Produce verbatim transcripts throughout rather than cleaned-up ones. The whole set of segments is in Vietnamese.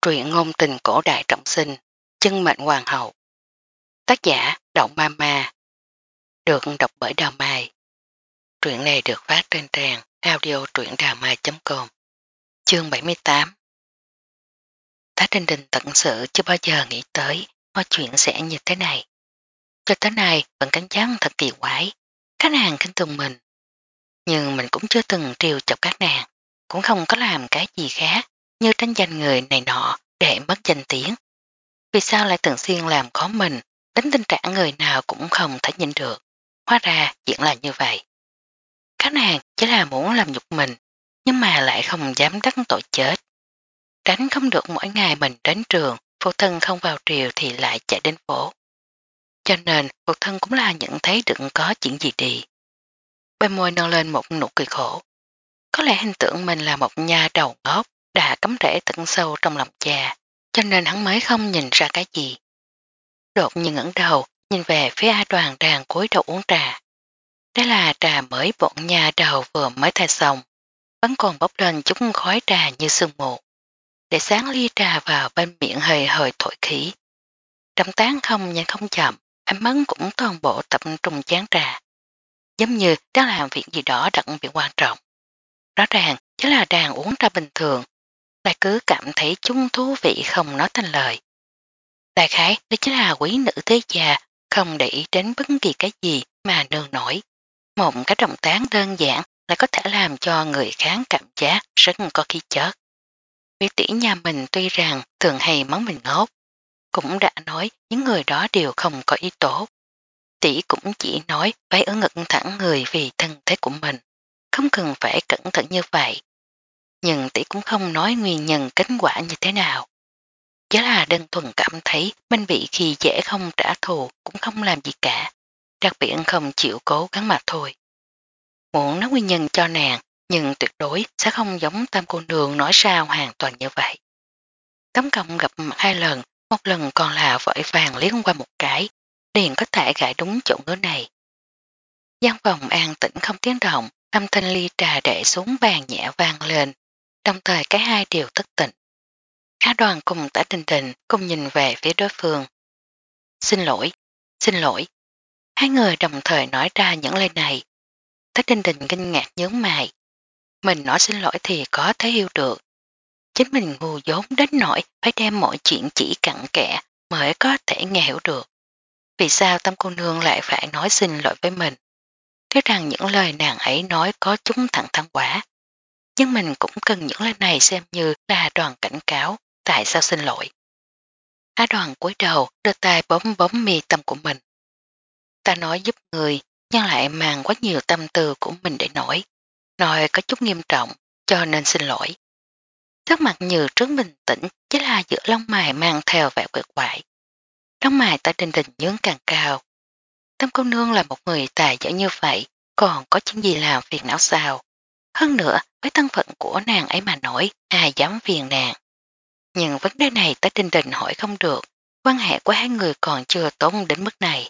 Truyện ngôn tình cổ đại trọng sinh, chân mệnh hoàng hậu. Tác giả Động Ma Ma. Được đọc bởi Đào Mai. Truyện này được phát trên trang audio truyệnđàmai chấm com. Chương bảy mươi tám. Thái Trinh Đình tận sự chưa bao giờ nghĩ tới mọi chuyện sẽ như thế này. Cho tới nay vẫn cảm giác thật kỳ quái. Các nàng kinh tùng mình. Nhưng mình cũng chưa từng trêu chọc các nàng. Cũng không có làm cái gì khác như tranh giành người này nọ để mất danh tiếng. Vì sao lại thường xuyên làm khó mình, đến tình trạng người nào cũng không thể nhìn được. Hóa ra chuyện là như vậy. Các nàng chỉ là muốn làm nhục mình, nhưng mà lại không dám đắc tội chết. Tránh không được mỗi ngày mình đến trường, phụ thân không vào triều thì lại chạy đến phố. Cho nên phụ thân cũng là nhận thấy đừng có chuyện gì đi. Bên môi nâng lên một nụ cười khổ. Có lẽ hình tượng mình là một nha đầu ngốc đã cắm rễ tận sâu trong lòng cha, cho nên hắn mới không nhìn ra cái gì. Đột nhiên ngẩng đầu, nhìn về phía A Đoàn đang cúi đầu uống trà. Đây là trà mới bọn nhà đầu vừa mới thay xong, vẫn còn bốc lên chút khói trà như sương mù. Để sáng ly trà vào bên miệng hơi hơi thổi khí. Động tán không nhanh không chậm, ánh mắt cũng toàn bộ tập trung chán trà. Giống như đang làm việc gì đó đặc biệt quan trọng. Rõ ràng chỉ là đang uống trà bình thường, lại cứ cảm thấy chúng thú vị không nói thành lời. Đại khái đó chính là quý nữ thế già không để ý đến bất kỳ cái gì mà nương nổi. Một cái động tác đơn giản lại có thể làm cho người khác cảm giác rất có khí chất. Vì tỷ nhà mình tuy rằng thường hay mắng mình ngốc, cũng đã nói những người đó đều không có ý tốt. Tỷ cũng chỉ nói phải ở ngực thẳng người vì thân thế của mình, không cần phải cẩn thận như vậy. Nhưng tỷ cũng không nói nguyên nhân kết quả như thế nào. Chỉ là đơn thuần cảm thấy mình bị khi dễ không trả thù cũng không làm gì cả, đặc biệt không chịu cố gắng mà thôi. Muốn nói nguyên nhân cho nàng, nhưng tuyệt đối sẽ không giống tam cô nương nói ra hoàn toàn như vậy. Tấm cộng gặp mặt hai lần, một lần còn là vội vàng liếc qua một cái, liền có thể gãi đúng chỗ ngứa này. Giang phòng an tĩnh không tiếng động, âm thanh ly trà để xuống bàn nhẹ vang lên, đồng thời cái hai đều thức tỉnh. Á Đoàn cùng Tả Đình Đình cùng nhìn về phía đối phương. Xin lỗi, xin lỗi. Hai người đồng thời nói ra những lời này. Tả Đình Đình kinh ngạc nhướng mày. Mình nói xin lỗi thì có thể hiểu được. Chính mình ngu dốt đến nỗi phải đem mọi chuyện chỉ cặn kẽ mới có thể nghe hiểu được. Vì sao Tâm cô nương lại phải nói xin lỗi với mình? Thế rằng những lời nàng ấy nói có chúng thẳng thắn quá. Nhưng mình cũng cần những lời này xem như là đoàn cảnh cáo. Tại sao xin lỗi? Á Đoàn cúi đầu đưa tay bấm bấm mi tâm của mình. Ta nói giúp người, nhưng lại mang quá nhiều tâm tư của mình để nói. Nói có chút nghiêm trọng, cho nên xin lỗi. Sắc mặt như trước bình tĩnh, chỉ là giữa lông mày mang theo vẻ quẹt quại. Lông mày Tả Đình Đình nhướng càng cao. Tâm cô nương là một người tài giỏi như vậy, còn có chuyện gì làm phiền não sao? Hơn nữa, với thân phận của nàng ấy mà nổi, ai dám phiền nàng? Nhưng vấn đề này Tả Đình Đình hỏi không được, quan hệ của hai người còn chưa tốt đến mức này.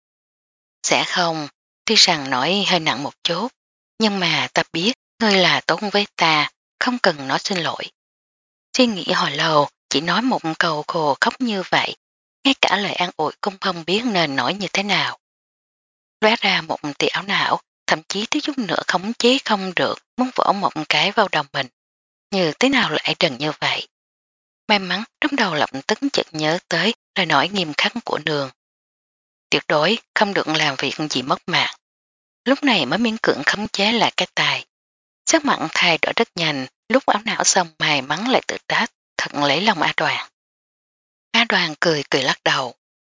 Sẽ không, tuy rằng nói hơi nặng một chút, nhưng mà ta biết ngươi là tốt với ta, không cần nói xin lỗi. Suy nghĩ hồi lâu, chỉ nói một câu khô khóc như vậy, ngay cả lời an ủi cũng không biết nên nói như thế nào. Lóe ra một tia áo não, thậm chí thiếu chút nữa khống chế không được, muốn vỗ một cái vào đầu mình. Như thế nào lại đần như vậy? May mắn trong đầu lập tức chợt nhớ tới lời nói nghiêm khắc của nương. Tuyệt đối không được làm việc gì mất mạng. Lúc này mới miễn cưỡng khống chế lại cái tài. Sắc mặn thay đổi rất nhanh, lúc áo não xong mày mắn lại tự trách, thật lấy lòng A Đoàn. A Đoàn cười cười lắc đầu.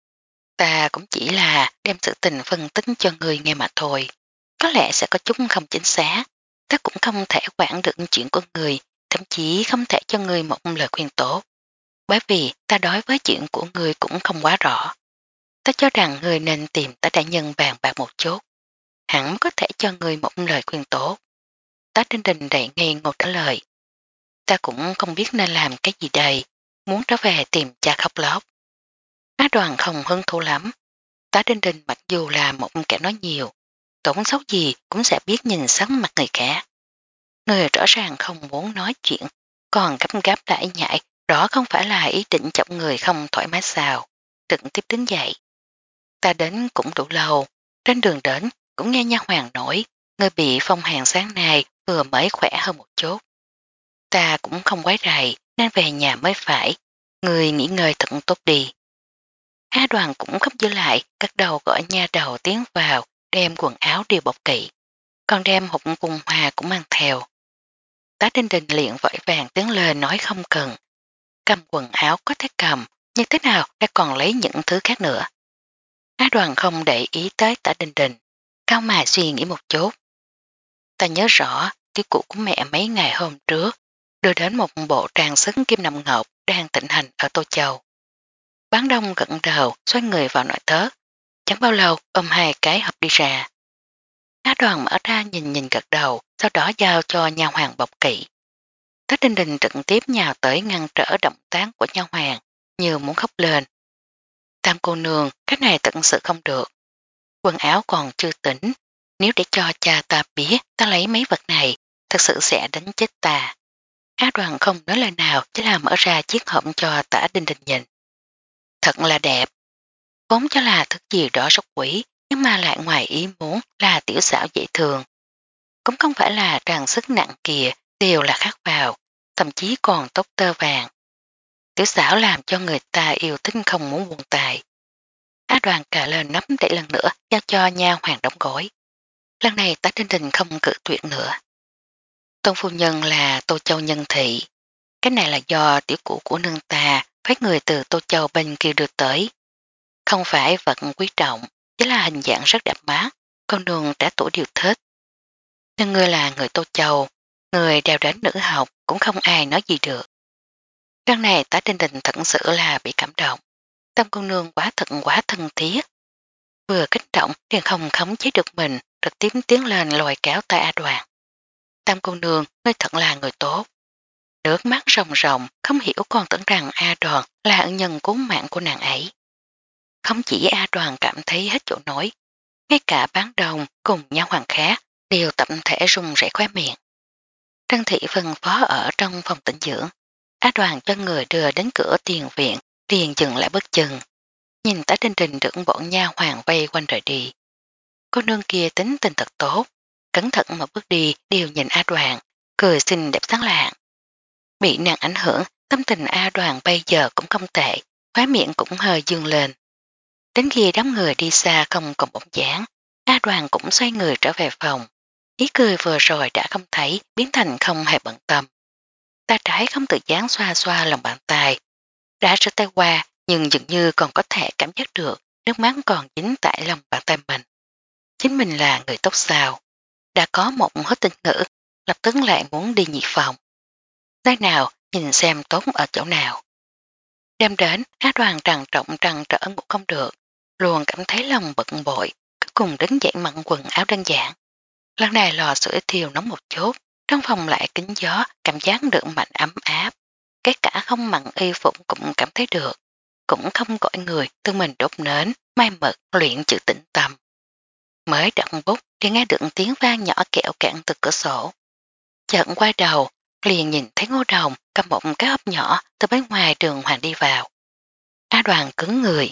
Ta cũng chỉ là đem sự tình phân tích cho người nghe mà thôi. Có lẽ sẽ có chút không chính xác. Ta cũng không thể quản được chuyện của người, thậm chí không thể cho người một lời khuyên tốt. Bởi vì ta đối với chuyện của người cũng không quá rõ. Ta cho rằng người nên tìm ta đại nhân bàn bạc một chút. Hẳn mới có thể cho người một lời khuyên tốt. Tá Trinh Đình đầy ngây ngô trả lời. Ta cũng không biết nên làm cái gì đây, muốn trở về tìm cha khóc lóc. Á Đoàn không hứng thú lắm. Tá Trinh Đình mặc dù là một kẻ nói nhiều, tổn xấu gì cũng sẽ biết nhìn sắc mặt người khác. Người rõ ràng không muốn nói chuyện, còn gấp gáp lại nhại Đó không phải là ý định chọc người không thoải mái sao. Trực tiếp đứng dậy. Ta đến cũng đủ lâu. Trên đường đến cũng nghe nha hoàng nổi. Người bị phong hàn sáng nay vừa mới khỏe hơn một chút. Ta cũng không quấy rầy nên về nhà mới phải. Người nghỉ ngơi thật tốt đi. Á Đoàn cũng không giữ lại, cắt đầu gọi nha đầu tiến vào, đem quần áo đều bọc kỹ. Còn đem hộp cùng hoa cũng mang theo. Tá Đinh Đình liền vội vàng tiến lên nói không cần. Cầm quần áo có thể cầm, nhưng thế nào đã còn lấy những thứ khác nữa. Á Đoàn không để ý tới Tả Đình Đình, cao mài suy nghĩ một chút. Ta nhớ rõ, tiết cụ của mẹ mấy ngày hôm trước đưa đến một bộ trang sức kim nằm ngọc đang tịnh hành ở Tô Châu. Bán đông gật đầu xoay người vào nội thất, chẳng bao lâu ôm hai cái hộp đi ra. Á Đoàn mở ra nhìn nhìn gật đầu, sau đó giao cho nha hoàng bọc kỹ. Tất Đinh Đình trực tiếp nhào tới ngăn trở động tác của nha hoàng, như muốn khóc lên. Tam cô nương, cái này thật sự không được. Quần áo còn chưa tỉnh, nếu để cho cha ta biết ta lấy mấy vật này, thật sự sẽ đánh chết ta. Á Đoàn không nói lời nào, chỉ là mở ra chiếc hộp cho Tả Đinh Đình nhìn. Thật là đẹp. Vốn cho là thức gì đó rất quỷ, nhưng mà lại ngoài ý muốn là tiểu xảo dễ thường. Cũng không phải là trang sức nặng kìa, đều là khác vào, thậm chí còn tốt tơ vàng. Tiểu xảo làm cho người ta yêu thích không muốn buông tài. Á Đoàn cà lên nắm để lần nữa giao cho nha hoàng đóng gói. Lần này Tá Trinh Đình không cự tuyệt nữa. Tôn phu nhân là Tô Châu nhân thị. Cái này là do tiểu cụ của nương ta phái người từ Tô Châu bên kia đưa tới. Không phải vật quý trọng, chỉ là hình dạng rất đẹp mắt, con đường đã tuổi điều thích. Nhưng ngươi là người Tô Châu, người đeo đến nữ học cũng không ai nói gì được. Lần này Tá Trinh Đình thật sự là bị cảm động. Tâm cô nương quá thật quá thân thiết. Vừa kích động liền không khống chế được mình, trực tiếp tiến lên lòi kéo tay A Đoàn. Tam cô nương, ngươi thật là người tốt. Nước mắt ròng ròng, không hiểu còn tưởng rằng A Đoàn là ân nhân cứu mạng của nàng ấy. Không chỉ A Đoàn cảm thấy hết chỗ nổi, ngay cả bán đồng cùng nhau hoàng khác đều tập thể rung rảy khóe miệng. Trân Thị phân phó ở trong phòng tĩnh dưỡng. A Đoàn cho người đưa đến cửa tiền viện, liền dừng lại bước chân. Nhìn Tá Trinh Đình được bộ nha hoàng vây quanh rời đi. Cô nương kia tính tình thật tốt, cẩn thận một bước đi đều nhìn A Đoàn, cười xinh đẹp sáng lạng. Bị nàng ảnh hưởng, tâm tình A Đoàn bây giờ cũng không tệ, khóe miệng cũng hơi dương lên. Đến khi đám người đi xa không còn bóng dáng, A Đoàn cũng xoay người trở về phòng. Ý cười vừa rồi đã không thấy, biến thành không hề bận tâm. Ta trái không tự dáng xoa xoa lòng bàn tay. Đã rửa tay qua, nhưng dường như còn có thể cảm giác được nước mắt còn dính tại lòng bàn tay mình. Chính mình là người tốt sao. Đã có một hết tinh ngữ, lập tức lại muốn đi nhị phòng. Nơi nào, nhìn xem tốt ở chỗ nào. Đem đến, Á Đoàn trằn trọng trằn trở ngủ không được, luôn cảm thấy lòng bận bội, cuối cùng đứng dậy mặn quần áo đơn giản. Lần này lò sưởi thiêu nóng một chút, trong phòng lại kính gió, cảm giác được mạnh ấm áp. Cái cả không mặn y phục cũng cảm thấy được, cũng không gọi người tự mình đốt nến, mai mật, luyện chữ tĩnh tâm. Mới đặt bút thì nghe được tiếng vang nhỏ kẹo cạn từ cửa sổ. Chợt quay đầu, liền nhìn thấy Ngô Đồng cầm một cái hộp nhỏ từ bên ngoài đường Hoàng đi vào. A Đoàn cứng người.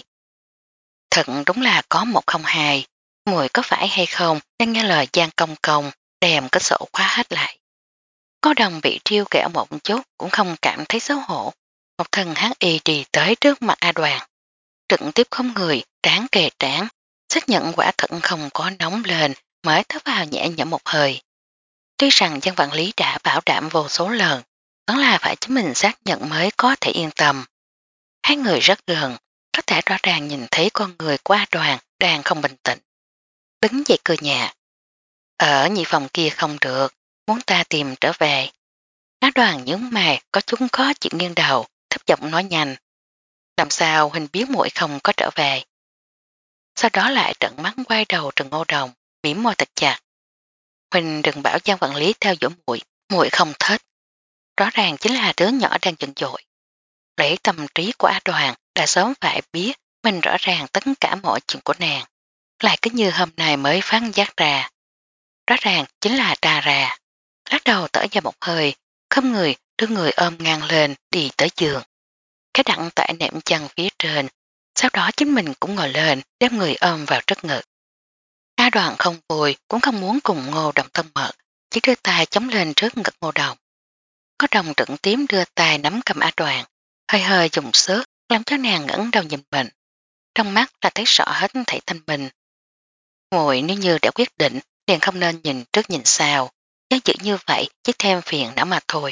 Thật đúng là có một không hai, mùi có phải hay không đang nghe lời Giang Công Công đem cái sổ khóa hết lại. Ngô Đồng bị triêu kẹo một chút cũng không cảm thấy xấu hổ. Một thân hắn y đi tới trước mặt A Đoàn. Trực tiếp không người, tráng kề tráng, xác nhận quả thận không có nóng lên mới thở vào nhẹ nhõm một hơi. Tuy rằng dân vạn lý đã bảo đảm vô số lần, vẫn là phải chính mình xác nhận mới có thể yên tâm. Hai người rất gần, có thể rõ ràng nhìn thấy con người của A Đoàn đang không bình tĩnh. Đứng dậy cười nhạt. Ở nhị phòng kia không được, muốn ta tìm trở về. A Đoàn nhướng mày có chúng khó chịu nghiêng đầu, thấp giọng nói nhanh. Làm sao Huỳnh biết muội không có trở về. Sau đó lại trận mắt quay đầu Trần Ngô Đồng, mỉm môi thật chặt. Huỳnh đừng bảo Giang quản lý theo dõi muội, muội không thích. Rõ ràng chính là đứa nhỏ đang giận dội. Lấy tâm trí của A Đoàn đã sớm phải biết mình rõ ràng tất cả mọi chuyện của nàng. Lại cứ như hôm nay mới phát giác ra. Rõ ràng chính là tra ra. Lát đầu tở ra một hơi, không người đưa người ôm ngang lên đi tới giường. Cái đặng tại nệm chân phía trên, sau đó chính mình cũng ngồi lên đem người ôm vào trước ngực. A Đoàn không vui cũng không muốn cùng Ngô Đồng thân mật, chỉ đưa tay chống lên trước ngực Ngô Đồng. Ngô Đồng trận tím đưa tay nắm cầm A Đoàn, hơi hơi dùng sức làm cho nàng ngẩng đầu nhìn mình. Trong mắt là thấy rõ hết thảy thanh minh. Muội nếu như đã quyết định liền không nên nhìn trước nhìn sau, nếu giữ như vậy chỉ thêm phiền não mà thôi.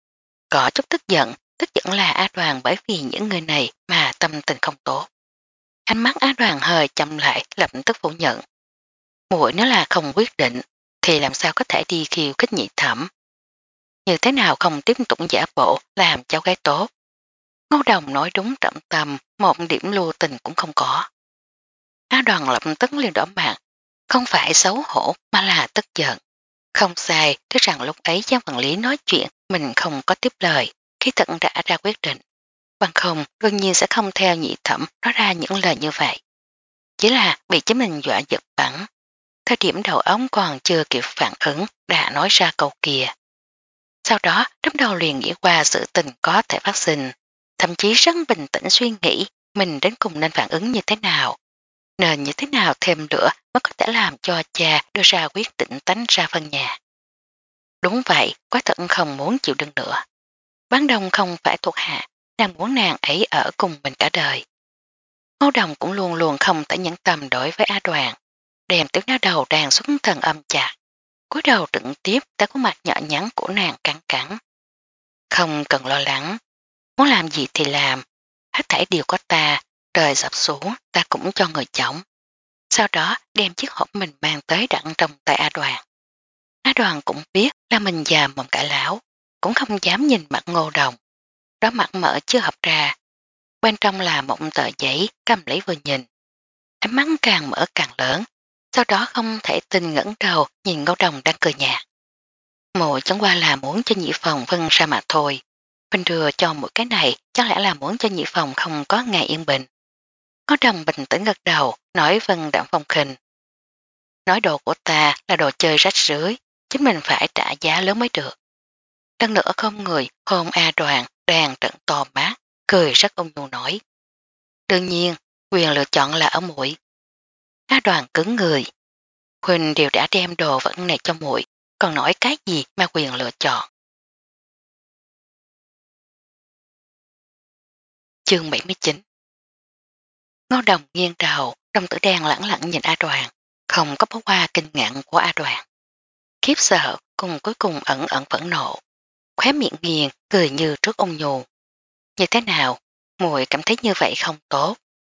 Có chút tức giận, tức giận là A Đoàn bởi vì những người này mà tâm tình không tốt. Ánh mắt A Đoàn hơi chậm lại lập tức phủ nhận. Muội nếu là không quyết định thì làm sao có thể đi khiêu khích nhị thẩm. Như thế nào không tiếp tục giả bộ làm cháu gái tốt. Ngô Đồng nói đúng trọng tâm, một điểm lưu tình cũng không có. A Đoàn lập tức liền đỏ mặt, không phải xấu hổ mà là tức giận. Không sai, tức rằng lúc ấy Giang Văn Lý nói chuyện mình không có tiếp lời, khi thật đã ra quyết định. Bằng không, đương nhiên sẽ không theo nhị thẩm nói ra những lời như vậy. Chỉ là bị chính mình dọa giật bắn. Thời điểm đầu ống còn chưa kịp phản ứng đã nói ra câu kia. Sau đó, trong đầu liền nghĩ qua sự tình có thể phát sinh, thậm chí rất bình tĩnh suy nghĩ mình đến cùng nên phản ứng như thế nào. Nên như thế nào thêm lửa mới có thể làm cho cha đưa ra quyết định tánh ra phân nhà. Đúng vậy, quá thật không muốn chịu đựng nữa. Bán Đông không phải thuộc hạ, nàng muốn nàng ấy ở cùng mình cả đời. Ngô Đồng cũng luôn luôn không thể nhẫn tâm đối với A Đoàn, đem tiếng nói đầu đang xuống thần âm chặt. Cúi đầu trực tiếp ta có mặt nhỏ nhắn của nàng cắn cắn. Không cần lo lắng, muốn làm gì thì làm, hết thảy đều có ta, trời sập xuống ta cũng cho người chống. Sau đó đem chiếc hộp mình mang tới đặn trong tay A Đoàn. A Đoàn cũng biết là mình già mồm cãi láo, cũng không dám nhìn mặt Ngô Đồng. Đó mặt mở chưa hộp ra, bên trong là một tờ giấy cầm lấy vừa nhìn. Ánh mắt càng mở càng lớn, sau đó không thể tin ngẩng đầu nhìn Ngô Đồng đang cười nhạt. Mộ chẳng qua là muốn cho nhị phòng phân ra mặt thôi. Mình đưa cho một cái này chắc lẽ là muốn cho nhị phòng không có ngày yên bình. Ngô Đồng bình tĩnh gật đầu, nói vân đạm phong khinh. Nói đồ của ta là đồ chơi rách rưới, chính mình phải trả giá lớn mới được. Lần nữa không người hôn A Đoàn đang trận to mát, cười rất ung nhu nói. Đương nhiên, quyền lựa chọn là ở muội. A Đoàn cứng người. Huỳnh đều đã đem đồ vật này cho muội, còn nói cái gì mà quyền lựa chọn. Chương bảy mươi chín. Ngô Đồng nghiêng đầu, đồng tử đen lẳng lặng nhìn A Đoàn, không có bỏ qua kinh ngạc của A Đoàn. Khiếp sợ cùng cuối cùng ẩn ẩn phẫn nộ, khóe miệng nghiêng cười như trước ôn nhu. Như thế nào, muội cảm thấy như vậy không tốt.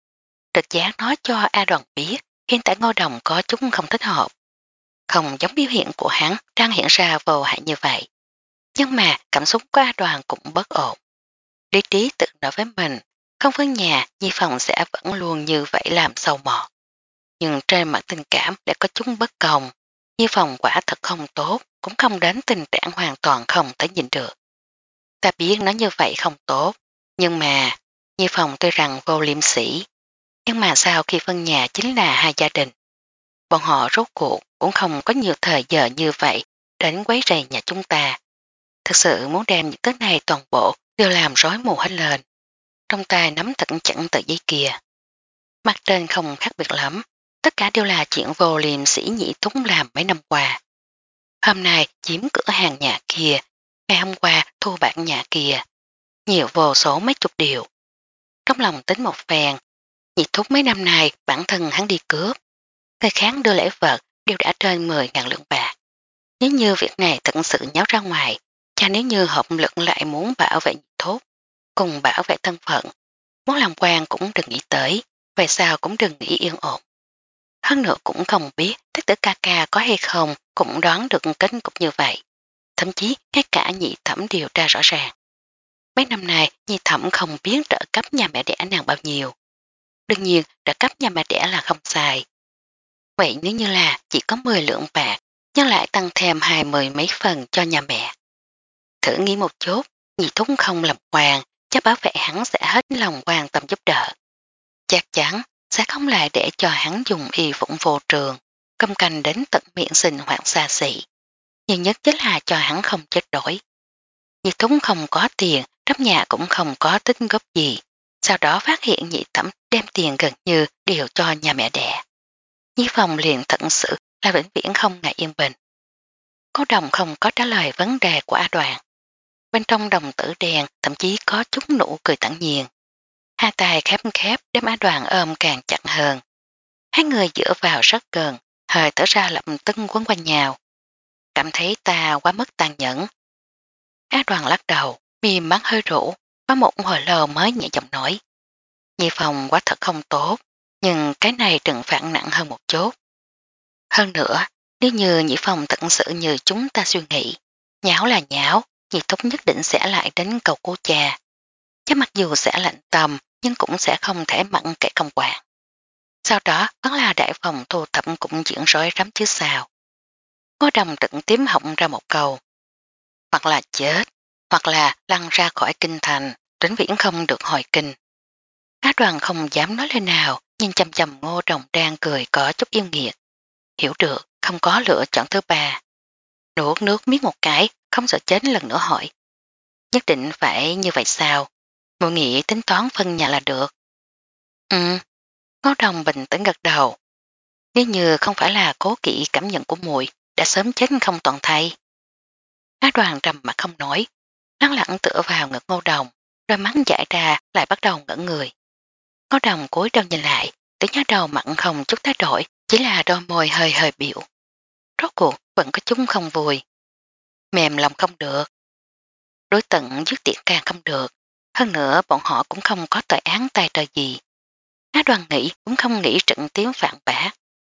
Trực giác nói cho A Đoàn biết hiện tại Ngô Đồng có chút không thích hợp. Không giống biểu hiện của hắn đang hiện ra vô hại như vậy. Nhưng mà cảm xúc của A Đoàn cũng bất ổn. Lý trí tự nói với mình, không với nhà Nhi Phòng sẽ vẫn luôn như vậy làm sâu mọt. Nhưng trên mặt tình cảm đã có chúng bất công. Nhi Phòng quả thật không tốt, cũng không đến tình trạng hoàn toàn không thể nhìn được. Ta biết nó như vậy không tốt, nhưng mà Nhi Phòng tuy rằng vô liêm sĩ, nhưng mà sau khi phân nhà chính là hai gia đình. Bọn họ rốt cuộc cũng không có nhiều thời giờ như vậy đến quấy rầy nhà chúng ta. Thực sự muốn đem những thứ này toàn bộ đều làm rối mù hết lên. Trong tay nắm thật chặn tờ giấy kia. Mặt trên không khác biệt lắm, tất cả đều là chuyện vô liêm sĩ nhị thúng làm mấy năm qua. Hôm nay chiếm cửa hàng nhà kia, ngày hôm qua thu bạc nhà kia, nhiều vô số mấy chục điều. Trong lòng tính một phèn, nhị thúc mấy năm nay bản thân hắn đi cướp. Người khác đưa lễ vật đều đã trên mười ngàn lượng bạc. Nếu như việc này thật sự nháo ra ngoài, cha nếu như hợp lực lại muốn bảo vệ nhị thúc, cùng bảo vệ thân phận, muốn làm quan cũng đừng nghĩ tới, về sao cũng đừng nghĩ yên ổn. Hơn nữa cũng không biết tất tử ca ca có hay không cũng đoán được kết cục như vậy. Thậm chí ngay cả nhị thẩm điều tra rõ ràng. Mấy năm nay nhị thẩm không biết trợ cấp nhà mẹ đẻ nàng bao nhiêu. Đương nhiên trợ cấp nhà mẹ đẻ là không xài. Vậy nếu như là chỉ có mười lượng bạc, nhưng lại tăng thêm hai mươi mấy phần cho nhà mẹ. Thử nghĩ một chút, nhị thúc không làm quan, chắc bảo vệ hắn sẽ hết lòng quan tâm giúp đỡ. Chắc chắn sẽ không lại để cho hắn dùng y phụng vô trường, cầm canh đến tận miệng sinh hoạt xa xỉ. Nhưng nhất chính là cho hắn không chết đổi. Nhị Thúng không có tiền, trong nhà cũng không có tích góp gì. Sau đó phát hiện nhị thẩm đem tiền gần như đều cho nhà mẹ đẻ. Nhi Phong liền thật sự là vĩnh viễn không ngại yên bình. Cố Đồng không có trả lời vấn đề của A Đoàn. Bên trong đồng tử đèn thậm chí có chút nụ cười thẳng nhiên. Hai tay khép khép đem A Đoàn ôm càng chặt hơn. Hai người dựa vào rất gần, hơi thở ra lập tức quấn quanh nhau. Cảm thấy ta quá mức tàn nhẫn. A Đoàn lắc đầu, mi mắt hơi rũ, có một hồi lâu mới nhẹ giọng nói. Nhi Phong quá thật không tốt, nhưng cái này trừng phạt nặng hơn một chút. Hơn nữa, nếu như Nhị Phong thật sự như chúng ta suy nghĩ, nháo là nháo, Nhị Thúc nhất định sẽ lại đến cầu cô cha. Chứ mặc dù sẽ lạnh tâm, nhưng cũng sẽ không thể mặn kệ công quản. Sau đó vẫn là đại phòng thu thập cũng diễn rối rắm chứ sao. Ngô Đồng tận tím họng ra một câu. Hoặc là chết, hoặc là lăn ra khỏi kinh thành, vĩnh viễn không được hồi kinh. Á Đoàn không dám nói lên nào, nhưng chầm chầm Ngô Đồng đang cười có chút yêu nghiệt. Hiểu được, không có lựa chọn thứ ba. Nuốt nước miết một cái, không sợ chết lần nữa hỏi. Nhất định phải như vậy sao? Muội nghĩ tính toán phân nhà là được. Ừ, Ngô Đồng bình tĩnh gật đầu. Nếu như không phải là cố kỵ cảm nhận của muội đã sớm chết không toàn thay. Á Đoàn trầm mặt không nói, lắng lặng tựa vào ngực Ngô Đồng, đôi mắt dại ra lại bắt đầu ngẩn người. Ngô Đồng cúi đầu nhìn lại, tử nhớ đầu mặn không chút thay đổi, chỉ là đôi môi hơi hơi biểu. Rốt cuộc vẫn có chúng không vui. Mềm lòng không được. Đối tận dứt tiện càng không được. Hơn nữa bọn họ cũng không có tội án tay trời gì. Á Đoàn nghĩ cũng không nghĩ trận tiếng phản bác.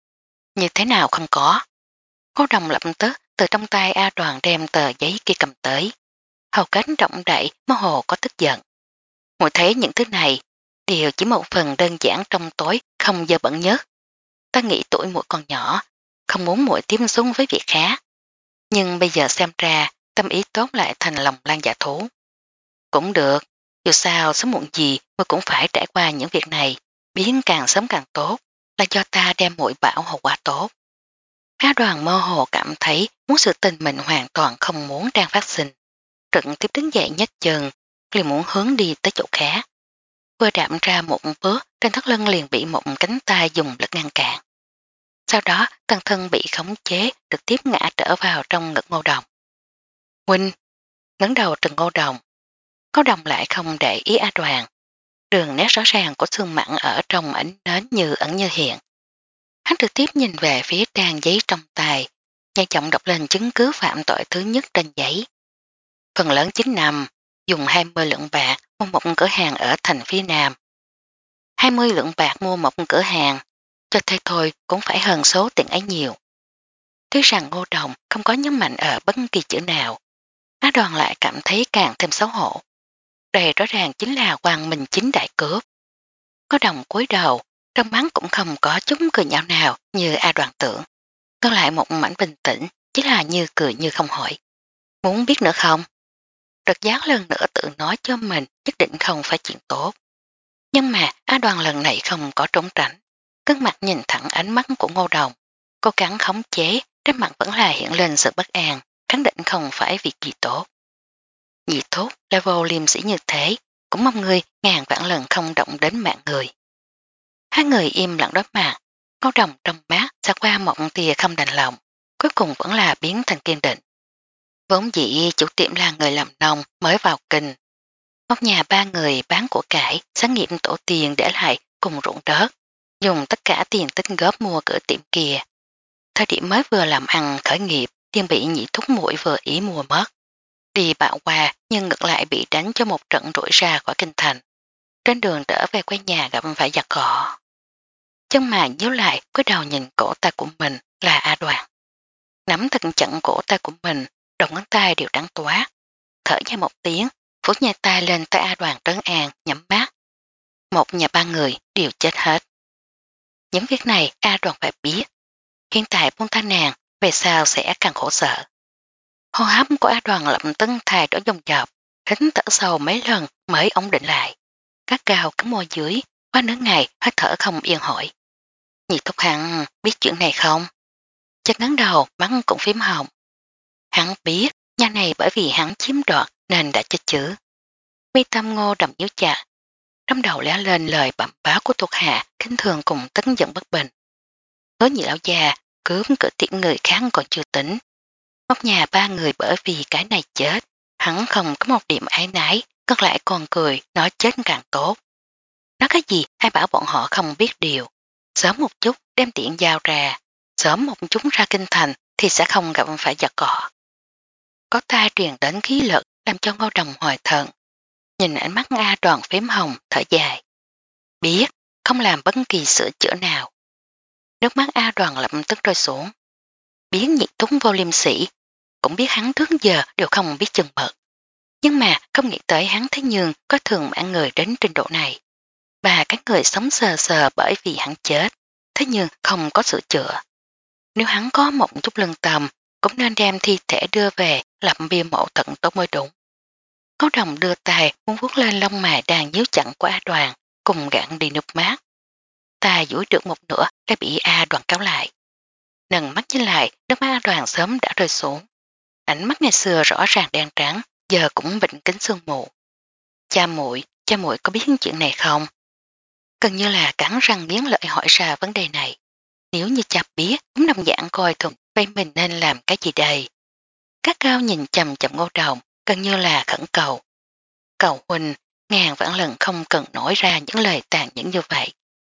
Như thế nào không có. Ngô Đồng lập tức từ trong tay A Đoàn đem tờ giấy kia cầm tới. Hầu cánh trọng đậy mơ hồ có tức giận. Muội thấy những thứ này đều chỉ một phần đơn giản trong tối không dơ bẩn nhất. Ta nghĩ tuổi muội còn nhỏ, không muốn muội tiếp xúc với việc khác. Nhưng bây giờ xem ra tâm ý tốt lại thành lòng lan dạ thú. Cũng được, dù sao sớm muộn gì muội cũng phải trải qua những việc này, biến càng sớm càng tốt, là cho ta đem muội bảo hậu quả tốt. Á Đoàn mơ hồ cảm thấy muốn sự tình mình hoàn toàn không muốn đang phát sinh. Trực tiếp đứng dậy nhếch chân, liền muốn hướng đi tới chỗ khác. Vừa đạm ra một bước, trên thắt lưng liền bị một cánh tay dùng lực ngăn cản. Sau đó toàn thân bị khống chế trực tiếp ngã trở vào trong ngực Ngô Đồng. Huynh, ngẩng đầu trừng Ngô Đồng. Ngô Đồng lại không để ý A Đoàn. Đường nét rõ ràng của xương mặn ở trong ánh nến như ẩn như hiện. Hắn trực tiếp nhìn về phía trang giấy trong tay, nhanh chóng đọc lên chứng cứ phạm tội thứ nhất trên giấy. Phần lớn chính nằm, dùng hai mươi lượng bạc mua một cửa hàng ở thành phía Nam. hai mươi lượng bạc mua một cửa hàng, cho thuê thôi cũng phải hơn số tiền ấy nhiều. Tuy rằng Ngô Đồng không có nhấn mạnh ở bất kỳ chữ nào, Á Đoàn lại cảm thấy càng thêm xấu hổ. Đây rõ ràng chính là Quang Minh chính đại cướp. Ngô Đồng cúi đầu, trong mắt cũng không có chút cười nhạo nào như A Đoàn tưởng. Còn lại một mảnh bình tĩnh, chỉ là như cười như không hỏi. Muốn biết nữa không? Đợt giáo lần nữa tự nói cho mình nhất định không phải chuyện tốt. Nhưng mà Á Đoàn lần này không có trốn tránh. Cân mặt nhìn thẳng ánh mắt của Ngô Đồng. Cố gắng khống chế, trên mặt vẫn là hiện lên sự bất an, khẳng định không phải việc gì tốt. Nhị Thúc là vô liêm sĩ như thế, cũng mong người ngàn vạn lần không động đến mạng người. Hai người im lặng đối mặt, Ngô Đồng trong mắt sẽ qua một tia không đành lòng, cuối cùng vẫn là biến thành kiên định. Vốn dĩ chủ tiệm là người làm nông mới vào kinh. Một nhà ba người bán của cải, sáng nghiệp tổ tiền để lại cùng ruộng đất, dùng tất cả tiền tích góp mua cửa tiệm kia. Thời điểm mới vừa làm ăn khởi nghiệp, tiền bị Nhị Thúc muội vừa ý mua mất. Đi bạo qua nhưng ngược lại bị đánh cho một trận đuổi ra khỏi kinh thành. Trên đường trở về quê nhà gặp phải giặc cỏ. Chân mày nhíu lại cúi đầu nhìn cổ tay của mình là A Đoàn. Nắm thật chặn cổ tay của mình, đầu ngón tay đều trắng toát. Thở ra một tiếng, phủ nhà tay lên tay A Đoàn trấn an, nhắm mắt. Một nhà ba người đều chết hết. Những việc này A Đoàn phải biết. Hiện tại buông tha nàng, về sau sẽ càng khổ sở. Hô hấp của A Đoàn lập tức thay đổi dòng dọc, hít thở sâu mấy lần mới ổn định lại. Các cao cắn môi dưới, qua nửa ngày hết thở không yên hỏi. Nhị Thúc hắn biết chuyện này không? Chân ngắn đầu bắn cũng phím hồng. Hắn biết, nhà này bởi vì hắn chiếm đoạt nên đã chết chứ. Mi tâm Ngô Đồng nhíu chặt, trong đầu lóe lên lời bẩm báo của thuộc hạ khinh thường cùng tức giận bất bình. Hứa Nhị lão già cướp cửa tiễn người khác còn chưa tính, móc nhà ba người bởi vì cái này chết, hắn không có một điểm ái nái, cất lại còn cười nói chết càng tốt. Nói cái gì ai bảo bọn họ không biết điều, sớm một chút đem tiện giao ra, sớm một chút ra kinh thành thì sẽ không gặp phải giặc cọ. Có tai truyền đến khí lực làm cho Ngô Đồng hồi thận, nhìn ánh mắt A Đoàn phím hồng thở dài. Biết, không làm bất kỳ sửa chữa nào. Nước mắt A Đoàn lập tức rơi xuống. Biến nhiệt túng vô liêm sĩ, cũng biết hắn trước giờ đều không biết chừng mực. Nhưng mà không nghĩ tới hắn thế nhưng có thường mạng người đến trình độ này. Và các người sống sờ sờ bởi vì hắn chết, thế nhưng không có sửa chữa. Nếu hắn có một chút lương tâm, cũng nên đem thi thể đưa về lập bia mộ thận tốt mới đúng. Ngô Đồng đưa tay muốn vuốt lên lông mày đang nhíu chặn của A Đoàn, cùng gạn đi nước mát. Ta duỗi được một nửa đã bị A Đoàn cáo lại. Nâng mắt nhìn lại, nước mắt A Đoàn sớm đã rơi xuống. Ánh mắt ngày xưa rõ ràng đen trắng, giờ cũng bệnh kính sương mù. Cha muội, cha muội có biết chuyện này không? Gần như là cắn răng nghiến lợi hỏi ra vấn đề này. Nếu như cha biết, cũng đồng dạng coi thường vậy mình nên làm cái gì đây? Các cao nhìn chầm chầm Ngô Đồng, gần như là khẩn cầu. Cầu huynh, ngàn vạn lần không cần nói ra những lời tàn nhẫn như vậy.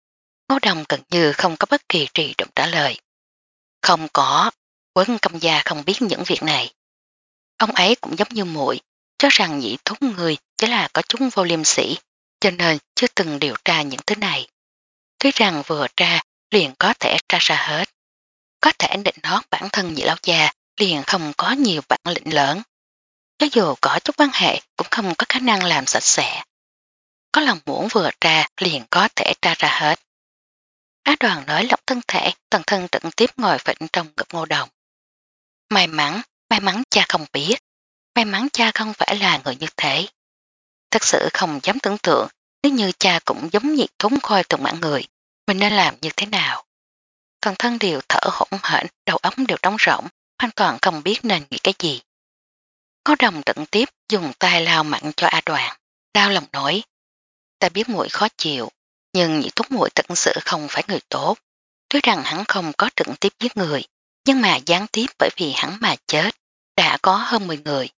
Ngô Đồng gần như không có bất kỳ trì động trả lời. Không có, Quấn Công gia không biết những việc này. Ông ấy cũng giống như muội, cho rằng nhị thúc người chỉ là có chúng vô liêm sĩ, cho nên chưa từng điều tra những thứ này. Tuy rằng vừa tra liền có thể tra ra hết. Có thể định hót bản thân nhị lão già liền không có nhiều bản lĩnh lớn. Cho dù có chút quan hệ cũng không có khả năng làm sạch sẽ. Có lòng muốn vừa tra liền có thể tra ra hết. Á Đoàn nói lọc thân thể, toàn thân trực tiếp ngồi phịnh trong ngực Ngô Đồng. May mắn, may mắn cha không biết. May mắn cha không phải là người như thế. Thật sự không dám tưởng tượng nếu như cha cũng giống nhiệt thúng khôi từng mạng người, mình nên làm như thế nào. Toàn thân đều thở hỗn hển, đầu óc đều trống rỗng, hoàn toàn không biết nên nghĩ cái gì. Ngô Đồng trực tiếp dùng tay lao mặn cho A Đoàn, đau lòng nói. Ta biết muội khó chịu, nhưng nhị thúc muội thật sự không phải người tốt. Tuy rằng hắn không có trực tiếp giết người, nhưng mà gián tiếp bởi vì hắn mà chết, đã có hơn mười người.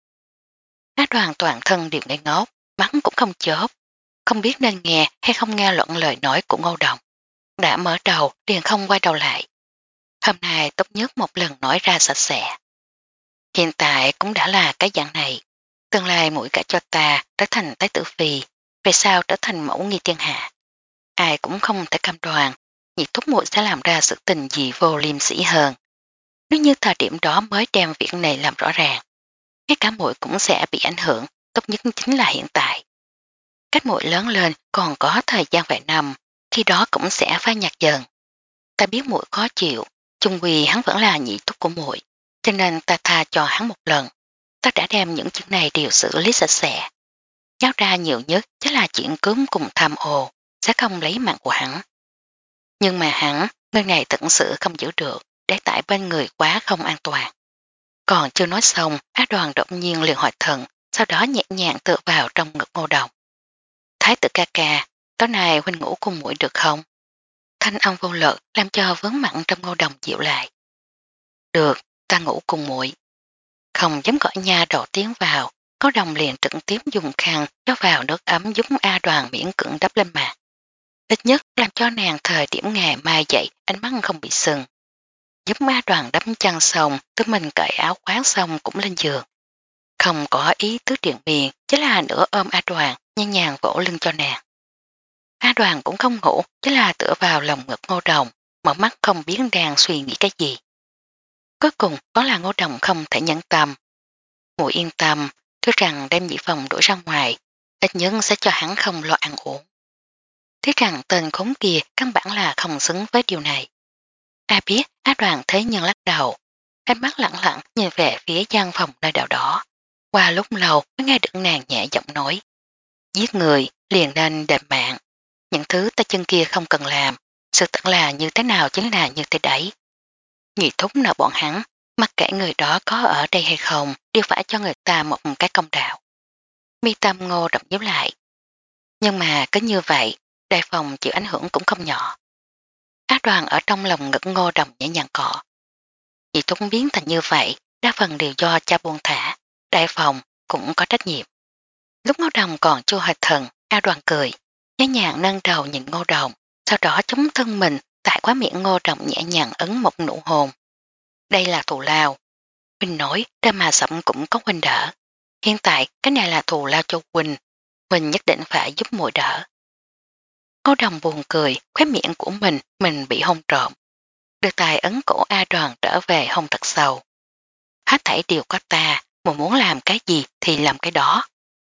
Á Đoàn toàn thân đều ngây ngốc, mắt cũng không chớp, không biết nên nghe hay không nghe luận lời nói của Ngô Đồng. Đã mở đầu liền không quay đầu lại. Hôm nay tốt nhất một lần nói ra sạch sẽ. Hiện tại cũng đã là cái dạng này. Tương lai mũi cả cho ta trở thành thái tử phi, về sau trở thành mẫu nghi thiên hạ. Ai cũng không thể cam đoan, nhiệt thúc muội sẽ làm ra sự tình gì vô liêm sĩ hơn. Nếu như thời điểm đó mới đem việc này làm rõ ràng, ngay cả muội cũng sẽ bị ảnh hưởng, tốt nhất chính là hiện tại. Cách muội lớn lên còn có thời gian vài năm, khi đó cũng sẽ phai nhạt dần. Ta biết muội khó chịu, chung quy hắn vẫn là nhị thúc của muội, cho nên ta tha cho hắn một lần. Ta đã đem những chuyện này đều xử lý sạch sẽ. Nháo ra nhiều nhất chính là chuyện cướm cùng tham ô, sẽ không lấy mạng của hắn. Nhưng mà hắn, nơi này thật sự không giữ được, để tại bên người quá không an toàn. Còn chưa nói xong, Á Đoàn đột nhiên liền hỏi thần, sau đó nhẹ nhàng tựa vào trong ngực Ngô Đồng. Thái tử ca ca, tối nay huynh ngủ cùng muội được không? Thanh âm vô lực làm cho vướng mặn trong Ngô Đồng dịu lại. Được, ta ngủ cùng muội. Không dám gọi nha đầu tiếng vào, Ngô Đồng liền trực tiếp dùng khăn cho vào nước ấm giúp A Đoàn miễn cưỡng đắp lên mặt. Ít nhất làm cho nàng thời điểm ngày mai dậy ánh mắt không bị sưng. Giúp A Đoàn đắp chăn xong, tự mình cởi áo khoác xong cũng lên giường. Không có ý tứ điện miền, chỉ là nửa ôm A Đoàn, nhàn nhàng vỗ lưng cho nàng. A Đoàn cũng không ngủ, chỉ là tựa vào lòng ngực Ngô Đồng, mở mắt không biết đang suy nghĩ cái gì. Cuối cùng đó là Ngô Đồng không thể nhẫn tâm. Muội yên tâm, thứ rằng đem nhị phòng đuổi ra ngoài, ít nhất sẽ cho hắn không lo ăn uống. Thế rằng tên khốn kia căn bản là không xứng với điều này. A biết Á Đoàn thế nhân lắc đầu, ánh mắt lặng lặng nhìn về phía gian phòng nơi nào đó. Qua lúc lâu mới nghe được nàng nhẹ giọng nói. Giết người liền nên đền mạng. Những thứ ta chân kia không cần làm, sự thật là như thế nào chính là như thế đấy. Nhị thúc nào bọn hắn, mặc kệ người đó có ở đây hay không, đều phải cho người ta một cái công đạo. Mi tâm Ngô Đồng nhíu lại. Nhưng mà cứ như vậy, đại phòng chịu ảnh hưởng cũng không nhỏ. Á Đoàn ở trong lòng ngực Ngô Đồng nhẹ nhàng cọ. Vì Tuấn biến thành như vậy, đa phần đều do cha buông thả, đại phòng cũng có trách nhiệm. Lúc Ngô Đồng còn chưa hồi thần, A Đoàn cười, nhẹ nhàng nâng đầu nhìn Ngô Đồng, sau đó chống thân mình tại khóe miệng Ngô Đồng nhẹ nhàng ấn một nụ hôn. Đây là thù lao. Huynh nói ra mà sậm cũng có huynh đỡ. Hiện tại cái này là thù lao cho huynh, huynh nhất định phải giúp muội đỡ. Ngô Đồng buồn cười, khóe miệng của mình mình bị hôn trộm. Đưa tay ấn cổ A Đoàn trở về hôn thật sâu. Hết thảy đều có ta, muội muốn làm cái gì thì làm cái đó.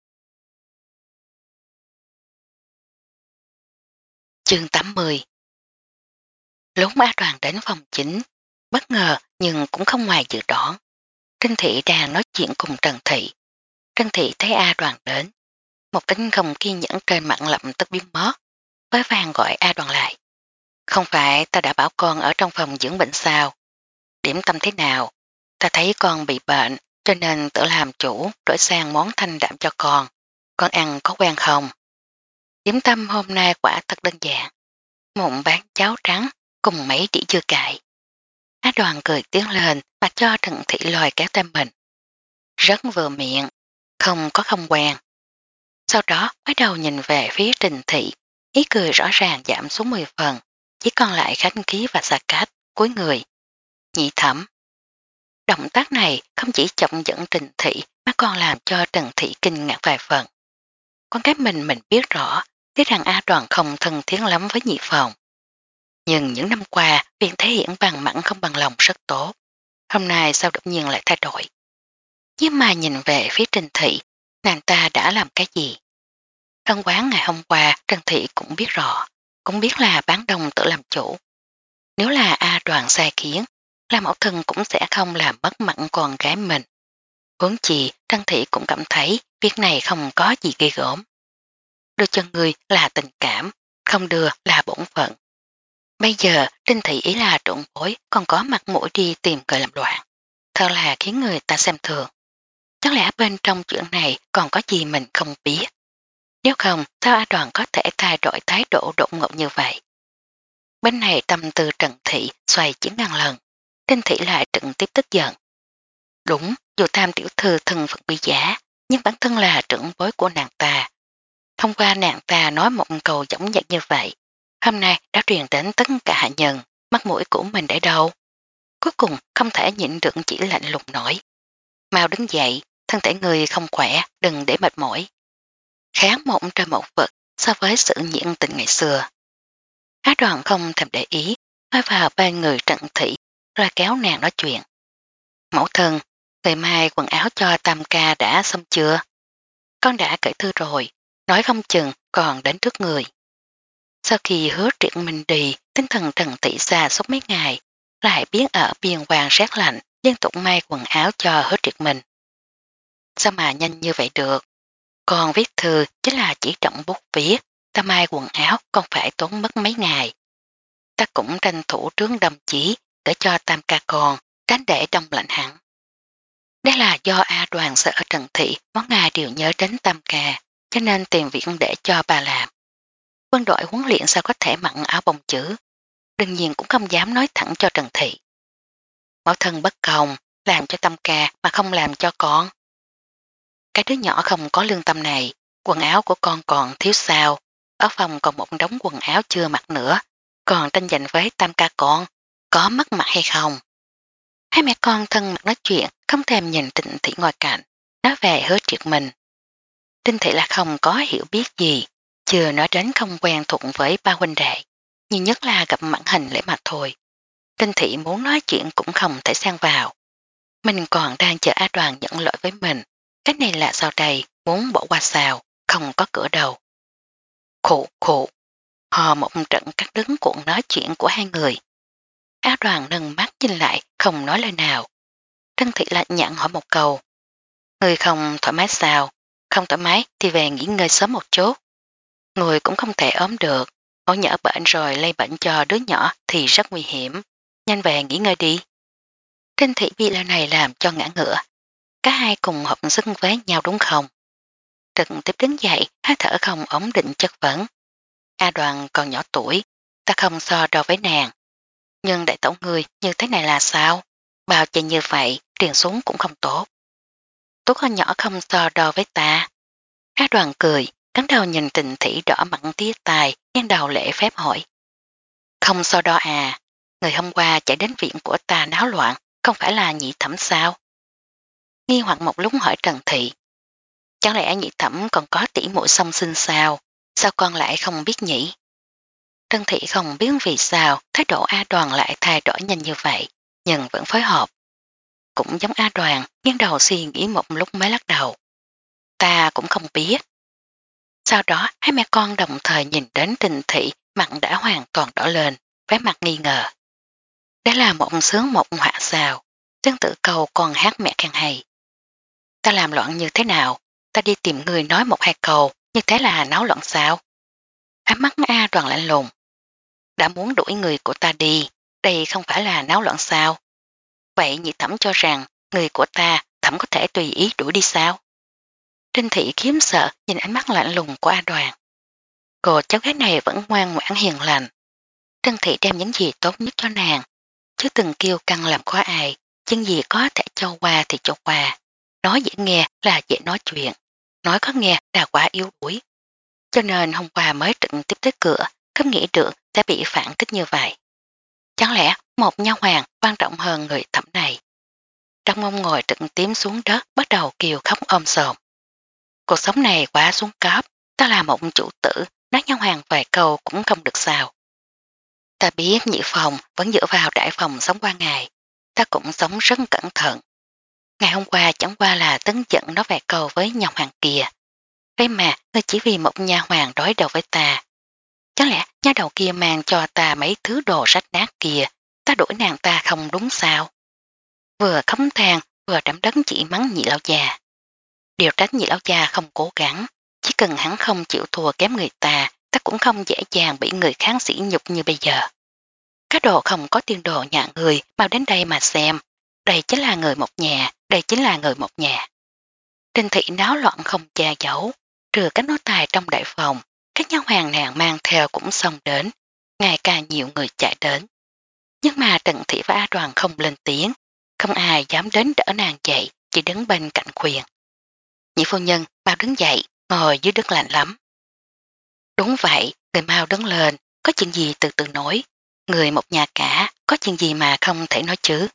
Chương tám mươi. Lúc A Đoàn đến phòng chính, bất ngờ nhưng cũng không ngoài dự đoán. Trinh Thị đang nói chuyện cùng Trần Thị. Trần Thị thấy A Đoàn đến. Một tính không kiên nhẫn trên mặt lập tức biến mất. Với vàng gọi A Đoàn lại. Không phải ta đã bảo con ở trong phòng dưỡng bệnh sao? Điểm tâm thế nào? Ta thấy con bị bệnh cho nên tự làm chủ đổi sang món thanh đạm cho con. Con ăn có quen không? Điểm tâm hôm nay quả thật đơn giản. Mụn bán cháo trắng cùng mấy đĩa dưa cải. Á Đoàn cười tiếng lên mà cho Trần Thị lòi kéo tay mình. Rất vừa miệng, không có không quen. Sau đó quay đầu nhìn về phía Trình Thị, ý cười rõ ràng giảm xuống mười phần, chỉ còn lại khánh khí và xa cách, cuối người. Nhị thẩm. Động tác này không chỉ chậm dẫn Trình Thị mà còn làm cho Trần Thị kinh ngạc vài phần. Con cái mình mình biết rõ, biết rằng A Đoàn không thân thiết lắm với nhị phòng. Nhưng những năm qua, việc thể hiện bằng mặn không bằng lòng rất tốt. Hôm nay sao đột nhiên lại thay đổi. Nhưng mà nhìn về phía Trình Thị, nàng ta đã làm cái gì? Ân quán ngày hôm qua, Trần Thị cũng biết rõ, cũng biết là bán đông tự làm chủ. Nếu là A Đoàn sai khiến, là mẫu thân cũng sẽ không làm mất mặt con gái mình. Huống chi, Trần Thị cũng cảm thấy việc này không có gì ghê gớm. Đưa cho người là tình cảm, không đưa là bổn phận. Bây giờ, Trinh Thị ý là trộn bối còn có mặt mũi đi tìm cờ làm loạn. Thật là khiến người ta xem thường. Chắc lẽ bên trong chuyện này còn có gì mình không biết. Nếu không, sao A Đoàn có thể thay đổi thái độ đột ngột như vậy? Bên này tâm tư Trần Thị xoay chín ngàn lần. Trinh Thị lại trực tiếp tức giận. Đúng, dù Tam tiểu thư thân phận quý giá, nhưng bản thân là trưởng bối của nàng ta. Thông qua nàng ta nói một câu giống nhật như vậy, hôm nay đã truyền đến tất cả hạ nhân, mắt mũi của mình để đâu. Cuối cùng không thể nhịn được chỉ lạnh lùng nổi. Mau đứng dậy, thân thể người không khỏe, đừng để mệt mỏi. Kháng mộng trên một vật so với sự nhiễn tình ngày xưa. Á Đoàn không thèm để ý, nói vào bên người Trần Thị, rồi kéo nàng nói chuyện. Mẫu thân, ngày mai quần áo cho Tam ca đã xong chưa? Con đã cởi thư rồi, nói không chừng còn đến trước người. Sau khi hứa triện mình đi, tinh thần Trần Thị xa suốt mấy ngày, lại biết ở biên quan rét lạnh, liên tục may quần áo cho hứa triệt mình. Sao mà nhanh như vậy được? Còn viết thư chính là chỉ trọng bút viết, ta may quần áo còn phải tốn mất mấy ngày. Ta cũng tranh thủ trướng đồng chí để cho Tam ca con, tránh để đông lạnh hẳn. Đây là do A Đoàn sợ ở Trần Thị món ngày đều nhớ đến Tam ca, cho nên tìm việc để cho bà làm. Quân đội huấn luyện sao có thể mặn áo bông chữ, đương nhiên cũng không dám nói thẳng cho Trần Thị. Mẫu thân bất công, làm cho Tam ca mà không làm cho con. Cái đứa nhỏ không có lương tâm này, quần áo của con còn thiếu sao, ở phòng còn một đống quần áo chưa mặc nữa, còn tranh giành với Tam ca con, có mất mặt hay không? Hai mẹ con thân mặt nói chuyện, không thèm nhìn Trịnh Thị ngoài cạnh, nói về hứa triệt mình. Trịnh Thị là không có hiểu biết gì, chưa nói đến không quen thuộc với ba huynh đệ, nhưng nhất là gặp mặt hình lễ mặt thôi. Trịnh Thị muốn nói chuyện cũng không thể xen vào. Mình còn đang chờ A Đoàn nhận lỗi với mình, cái này là sao đây, muốn bỏ qua sao, không có cửa đầu. Khổ khổ, hò một trận cắt đứng cuộc nói chuyện của hai người. A Đoàn nâng mắt nhìn lại, không nói lời nào. Trân Thị lạnh nhặn hỏi một câu. Người không thoải mái sao? Không thoải mái thì về nghỉ ngơi sớm một chút. Người cũng không thể ốm được, ngồi nhỡ bệnh rồi lây bệnh cho đứa nhỏ thì rất nguy hiểm. Nhanh về nghỉ ngơi đi. Trân Thị bị lời này làm cho ngã ngựa. Cả hai cùng hợp sức với nhau đúng không? Trực tiếp đứng dậy, hơi thở không ổn định chất vấn. A Đoàn còn nhỏ tuổi, ta không so đo với nàng. Nhưng đại tẩu người như thế này là sao? Bao che như vậy, truyền xuống cũng không tốt. Tú con nhỏ không so đo với ta. A Đoàn cười, cắn đầu nhìn Trịnh Thị đỏ mặn tía tài, ngang đầu lễ phép hỏi. Không so đo à, người hôm qua chạy đến viện của ta náo loạn, không phải là nhị thẩm sao? Nghi hoặc một lúc hỏi Trần Thị. Chẳng lẽ nhị thẩm còn có tỷ muội song sinh sao? Sao con lại không biết nhỉ? Trần Thị không biết vì sao thái độ A Đoàn lại thay đổi nhanh như vậy, nhưng vẫn phối hợp. Cũng giống A Đoàn, nghiêng đầu suy nghĩ một lúc mới lắc đầu. Ta cũng không biết. Sau đó hai mẹ con đồng thời nhìn đến Trịnh Thị, mặt đã hoàn toàn đỏ lên, vẻ mặt nghi ngờ. Đó là một sướng một họa sao, chân tự cầu còn hát mẹ càng hay. Ta làm loạn như thế nào, ta đi tìm người nói một hai câu, như thế là náo loạn sao? Ánh mắt A Đoàn lạnh lùng. Đã muốn đuổi người của ta đi, đây không phải là náo loạn sao? Vậy nhị thẩm cho rằng người của ta thẩm có thể tùy ý đuổi đi sao? Trinh Thị khiếm sợ nhìn ánh mắt lạnh lùng của A Đoàn. Cô cháu gái này vẫn ngoan ngoãn hiền lành. Trân Thị đem những gì tốt nhất cho nàng, chứ từng kêu căng làm khó ai, chân gì có thể cho qua thì cho qua. Nói dễ nghe là dễ nói chuyện, nói có nghe là quá yếu đuối. Cho nên hôm qua mới trực tiếp tới cửa, không nghĩ được sẽ bị phản kích như vậy. Chẳng lẽ một nha hoàng quan trọng hơn người thẩm này? Trong mông ngồi trực tiếp xuống đất bắt đầu kêu khóc ôm sòm. Cuộc sống này quá xuống cấp, ta là một chủ tử, nói nha hoàng vài câu cũng không được sao. Ta biết nhị phòng vẫn dựa vào đại phòng sống qua ngày, ta cũng sống rất cẩn thận. Ngày hôm qua chẳng qua là tấn giận nói vài câu với nhà hoàng kia. Vậy mà ngươi chỉ vì một nha hoàng đối đầu với ta. Chẳng lẽ nha đầu kia mang cho ta mấy thứ đồ rách nát kia, ta đuổi nàng ta không đúng sao? Vừa khống than, vừa đẫm đấng chỉ mắng nhị lão già. Điều tránh nhị lão già không cố gắng, chỉ cần hắn không chịu thua kém người ta, ta cũng không dễ dàng bị người kháng sỉ nhục như bây giờ. Các đồ không có tiên đồ nhà người mau đến đây mà xem, đây chính là người một nhà, đây chính là người một nhà. Trinh Thị náo loạn không che giấu, trừ các nối tài trong đại phòng, các nhau hoàng nàng mang theo cũng xông đến, ngày càng nhiều người chạy đến. Nhưng mà Trần Thị và A Đoàn không lên tiếng, không ai dám đến đỡ nàng dậy, chỉ đứng bên cạnh khuyên. Nhị phu nhân mau đứng dậy, ngồi dưới đất lạnh lắm. Đúng vậy, người mau đứng lên, có chuyện gì từ từ nói. Người một nhà cả, có chuyện gì mà không thể nói chứ.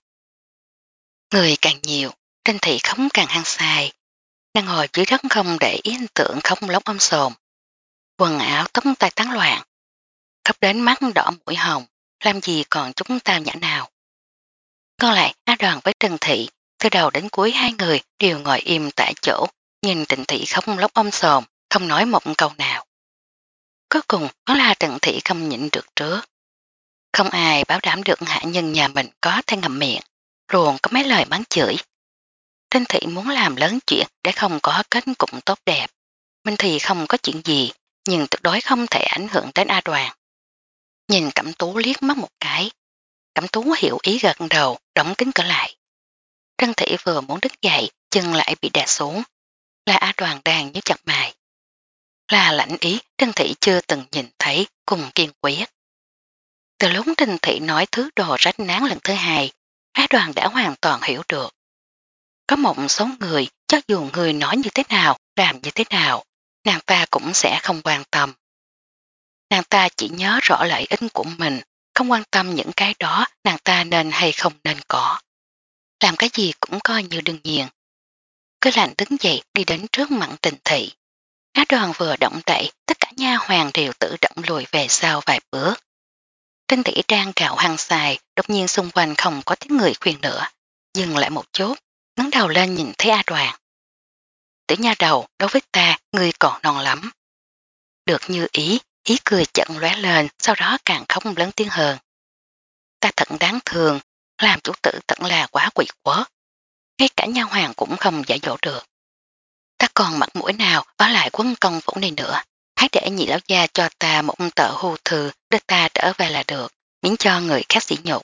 Người càng nhiều, Trinh Thị không càng hăng sai. Nàng ngồi dưới đất không để ý tượng không lóng ôm sồn. Quần áo tóc tay tán loạn. Khóc đến mắt đỏ mũi hồng, làm gì còn chúng ta nhã nào. Còn lại A Đoàn với Trần Thị, từ đầu đến cuối hai người đều ngồi im tại chỗ, nhìn Trịnh Thị không lóc ôm sồn, không nói một câu nào. Cuối cùng đó là Trần Thị không nhịn được trước. Không ai bảo đảm được hạ nhân nhà mình có thể ngậm miệng, luôn có mấy lời mắng chửi. Trinh Thị muốn làm lớn chuyện để không có kết cục tốt đẹp. Mình thì không có chuyện gì, nhưng tuyệt đối không thể ảnh hưởng đến A Đoàn. Nhìn Cẩm Tú liếc mắt một cái. Cẩm Tú hiểu ý gật đầu, đóng kính cửa lại. Trân Thị vừa muốn đứng dậy, chân lại bị đè xuống. Là A Đoàn đang nhíu chặt mày. Là lãnh ý Trân Thị chưa từng nhìn thấy, cùng kiên quyết. Từ lúc Trinh Thị nói thứ đồ rách nán lần thứ hai, A Đoàn đã hoàn toàn hiểu được. Có một số người, cho dù người nói như thế nào, làm như thế nào, nàng ta cũng sẽ không quan tâm. Nàng ta chỉ nhớ rõ lợi ích của mình, không quan tâm những cái đó nàng ta nên hay không nên có. Làm cái gì cũng coi như đương nhiên. Cứ lạnh đứng dậy đi đến trước mặt Trinh Thị. Á Đoàn vừa động đậy, tất cả nha hoàng đều tự động lùi về sau vài bước. Trinh Thị đang gạo hăng xài, đột nhiên xung quanh không có tiếng người khuyên nữa. Dừng lại một chút, ngấn đầu lên nhìn thấy A Đoàn. Tiểu nha đầu, đối với ta, ngươi còn non lắm. Được như ý, ý cười chận lóe lên, sau đó càng không lớn tiếng hơn. Ta thật đáng thương, làm chủ tử thật là quá quỷ quớ. Ngay cả nha hoàng cũng không giải dỗ được. Ta còn mặt mũi nào ở lại quân công phủ này nữa. Hãy để nhị lão gia cho ta một tờ hưu thư để ta trở về là được, miễn cho người khác sỉ nhục.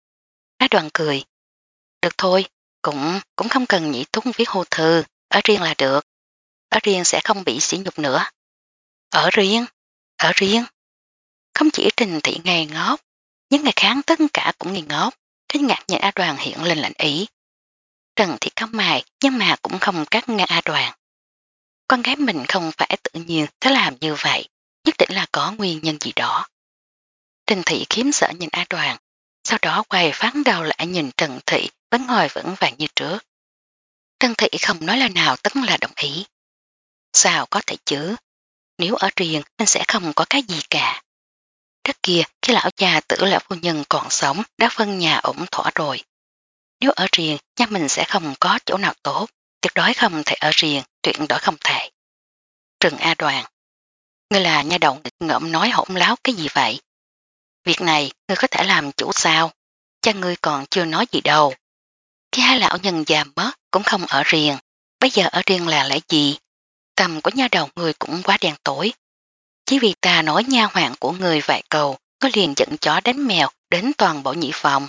Á Đoàn cười. Được thôi, cũng cũng không cần nhị thúc viết hưu thư, ở riêng là được. ở riêng sẽ không bị sỉ nhục nữa. Ở riêng? Ở riêng? Không chỉ Trình Thị ngây ngốc, những người khác tất cả cũng nghi ngốc, trên ngạc nhìn A Đoàn hiện lên lạnh ý. Trần Thị cau mày nhưng mà cũng không cắt ngang A Đoàn. Con gái mình không phải tự nhiên thế làm như vậy, nhất định là có nguyên nhân gì đó. Trình Thị khiếm sợ nhìn A Đoàn, sau đó quay phát đầu lại nhìn Trần Thị vẫn ngồi vững vàng như trước. Trần Thị không nói lời nào tất là đồng ý. Sao có thể chứ? Nếu ở riêng nên sẽ không có cái gì cả. Trước kia khi lão già tử lão phu nhân còn sống đã phân nhà ổn thỏa rồi. Nếu ở riêng nhà mình sẽ không có chỗ nào tốt, tuyệt đối không thể ở riêng, tuyệt đối không thể. Trừng A Đoàn, ngươi là nha đầu nghịch ngợm nói hỗn láo cái gì vậy? Việc này ngươi có thể làm chủ sao? Cha ngươi còn chưa nói gì đâu. Khi hai lão nhân già mất cũng không ở riêng, bây giờ ở riêng là lẽ gì? Tầm của nha đầu ngươi cũng quá đen tối. Chỉ vì ta nói nha hoàng của ngươi vài câu, có liền dẫn chó đánh mèo đến toàn bộ nhị phòng.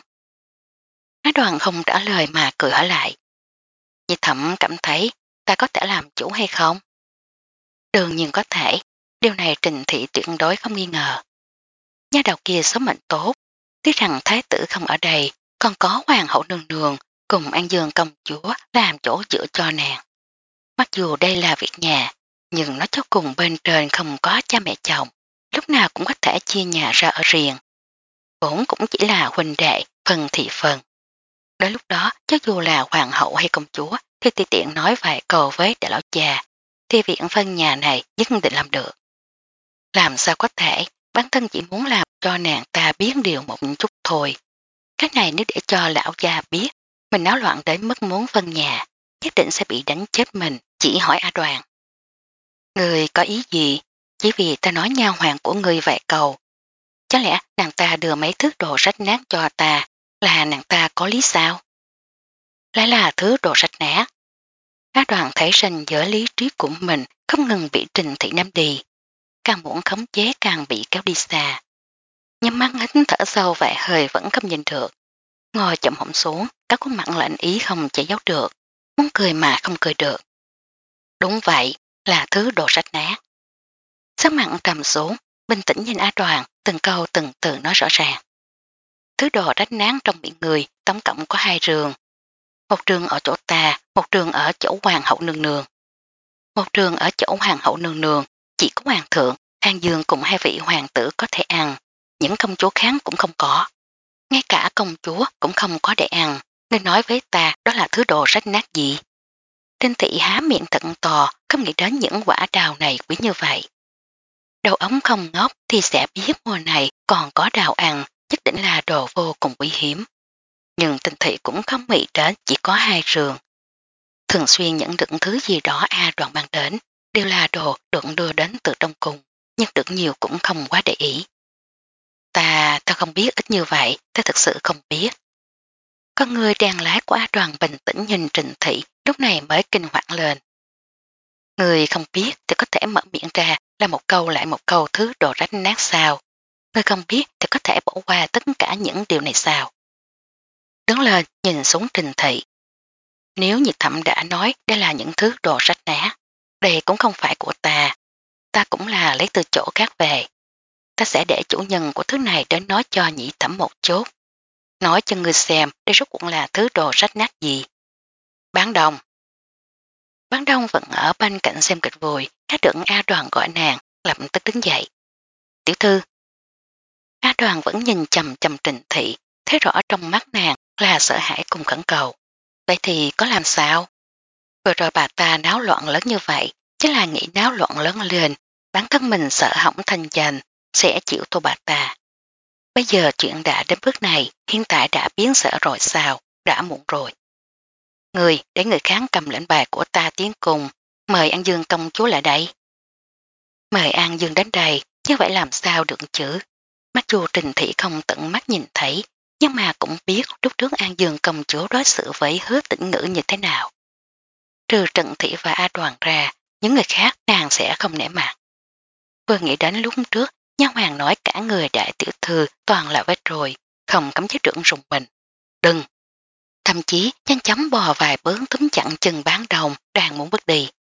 Á Đoàn không trả lời mà cười hỏi lại. Nhị thẩm cảm thấy ta có thể làm chủ hay không? Đương nhiên có thể, điều này Trình Thị tuyệt đối không nghi ngờ. Nha đầu kia số mệnh tốt, tiếc rằng thái tử không ở đây, còn có hoàng hậu nương nương cùng An Dương công chúa làm chỗ dựa cho nàng. Mặc dù đây là việc nhà, nhưng nó cho cùng bên trên không có cha mẹ chồng, lúc nào cũng có thể chia nhà ra ở riêng. Vốn cũng chỉ là huynh đệ, phần thị phần. Đến lúc đó, cho dù là hoàng hậu hay công chúa, thì tùy tiện nói vài câu với đại lão cha, thì viện phân nhà này nhất định làm được. Làm sao có thể, bản thân chỉ muốn làm cho nàng ta biến điều một chút thôi. Cái này nếu để cho lão gia biết, mình náo loạn đến mức muốn phân nhà, nhất định sẽ bị đánh chết mình, chỉ hỏi A Đoàn. Người có ý gì? Chỉ vì ta nói nha hoàng của người vài câu. Chắc lẽ nàng ta đưa mấy thứ đồ sách nát cho ta, là nàng ta có lý sao? Lại là thứ đồ sách nát. A Đoàn thấy ranh giới lý trí của mình không ngừng bị Trình Thị ném đi. Càng muốn khống chế càng bị kéo đi xa. Nhắm mắt hít thở sâu vài hơi vẫn không nhìn được. Ngồi chậm hổng xuống, các khuôn mặt lạnh ý không che giấu được. Muốn cười mà không cười được. Đúng vậy, là thứ đồ sách nát. Sắc mặn trầm xuống, bình tĩnh nhìn A Đoàn, từng câu từng từ nói rõ ràng. Thứ đồ rách nát trong miệng người, tổng cộng có hai trường. Một trường ở chỗ ta, một trường ở chỗ hoàng hậu nương nương. Một trường ở chỗ hoàng hậu nương nương, chỉ có hoàng thượng, An Dương cùng hai vị hoàng tử có thể ăn, những công chúa khác cũng không có. Ngay cả công chúa cũng không có để ăn, nên nói với ta đó là thứ đồ rách nát gì. Trinh Thị há miệng thận to, không nghĩ đến những quả đào này quý như vậy. Đầu ống không ngốc thì sẽ biết mùa này còn có đào ăn, nhất định là đồ vô cùng quý hiếm. Nhưng Trinh Thị cũng không nghĩ đến chỉ có hai trường. Thường xuyên nhận được thứ gì đó A Đoàn mang đến, đều là đồ được đưa đến từ trong cung, nhưng được nhiều cũng không quá để ý. Ta, ta không biết ít như vậy, ta thật sự không biết. Con người đàn lái của A Đoàn bình tĩnh nhìn Trình Thị, lúc này mới kinh hoàng lên. Người không biết thì có thể mở miệng ra là một câu lại một câu thứ đồ rách nát sao. Người không biết thì có thể bỏ qua tất cả những điều này sao. Đứng lên nhìn xuống Trình Thị. Nếu Nhiệt Thẩm đã nói đây là những thứ đồ rách nát, đây cũng không phải của ta. Ta cũng là lấy từ chỗ khác về. Ta sẽ để chủ nhân của thứ này đến nói cho Nhị Thẩm một chút. Nói cho người xem đây rốt cuộc là thứ đồ rách nát gì. Bán Đông. Bán Đông vẫn ở bên cạnh xem kịch vui, các đựng A Đoàn gọi nàng, lập tức đứng dậy. Tiểu thư. A Đoàn vẫn nhìn chầm chầm Trình Thị, thấy rõ trong mắt nàng là sợ hãi cùng khẩn cầu. Vậy thì có làm sao? Vừa rồi bà ta náo loạn lớn như vậy, chính là nghĩ náo loạn lớn lên, bản thân mình sợ hỏng thanh danh, sẽ chịu thua bà ta. Bây giờ chuyện đã đến bước này, hiện tại đã biến sợ rồi sao, đã muộn rồi. Người để người khác cầm lệnh bài của ta tiến cùng, mời An Dương công chúa lại đây. Mời An Dương đến đây, như vậy làm sao được chứ? Mặc dù Trình Thị không tận mắt nhìn thấy, nhưng mà cũng biết lúc trước An Dương công chúa đối xử với Hứa Tĩnh Ngữ như thế nào. Trừ Trần Thị và A Đoàn ra, những người khác nàng sẽ không nể mặt. Vừa nghĩ đến lúc trước, nha hoàng nói cả người đại tiểu thư toàn là vết rồi, không cấm chế trưởng rùng mình. Đừng! Thậm chí nhanh chóng bò vài bước túm chặn chân Bán Đông đang muốn bước đi.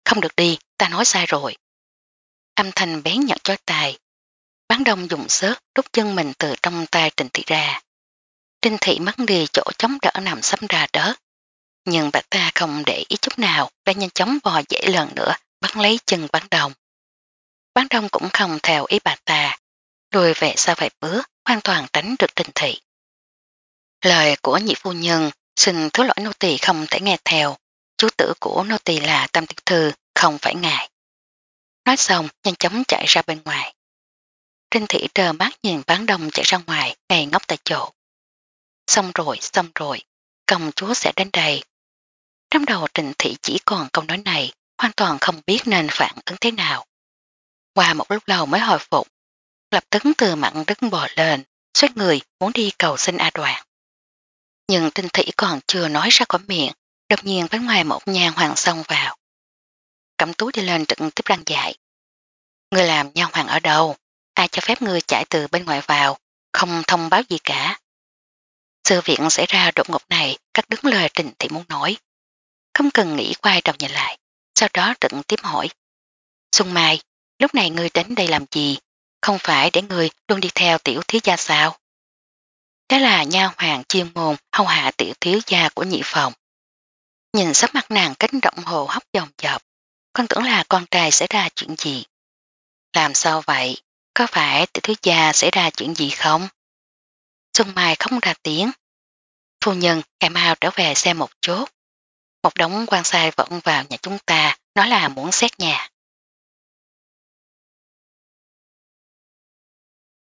Không được đi, ta nói sai rồi. Âm thanh bén nhọn chói tai. Bán đông dùng sức rút chân mình từ trong tay Trình Thị ra. Trình Thị mất đi chỗ chống đỡ nằm sắp ra đất. Nhưng bà ta không để ý chút nào và nhanh chóng bò dậy lần nữa bắt lấy chân bán đông. Bán đông cũng không theo ý bà ta. Lùi về sau vài bước hoàn toàn tránh được Trình Thị. Lời của nhị phu nhân xin thứ lỗi nô tỳ không thể nghe theo. Chú tử của nô tỳ là Tam Tiểu Thư, không phải ngài. Nói xong nhanh chóng chạy ra bên ngoài. Trinh Thị trơ mắt nhìn bán đông chạy ra ngoài, ngây ngốc tại chỗ. Xong rồi, xong rồi, công chúa sẽ đến đây. Trong đầu Trinh Thị chỉ còn câu nói này, hoàn toàn không biết nên phản ứng thế nào. Qua một lúc lâu mới hồi phục, lập tức từ mặn đứng bò lên, xoát người muốn đi cầu xin A Đoàn. Nhưng Trinh Thị còn chưa nói ra khỏi miệng, đột nhiên bên ngoài một nha hoàng xông vào. Cẩm Tú đi lên trực tiếp răng dạy. Người làm nha hoàng ở đâu? Ai cho phép ngươi chạy từ bên ngoài vào, không thông báo gì cả. Sự việc xảy ra đột ngột này cắt đứng lời Trình Thị muốn nói. Không cần nghĩ quay đầu nhìn lại, sau đó trực tiếp hỏi. Xuân Mai, lúc này ngươi đến đây làm gì? Không phải để ngươi luôn đi theo tiểu thiếu gia sao? Đó là nha hoàng chuyên môn hầu hạ tiểu thiếu gia của nhị phòng. Nhìn sắc mặt nàng kích động hồ hấp dồn dập, con tưởng là con trai xảy ra chuyện gì. Làm sao vậy? Có phải tiểu thiếu gia xảy ra chuyện gì không? Xuân Mai không ra tiếng. Phu nhân, ngày mau trở về xem một chút. Một đống quan sai vẫn vào nhà chúng ta, nói là muốn xét nhà.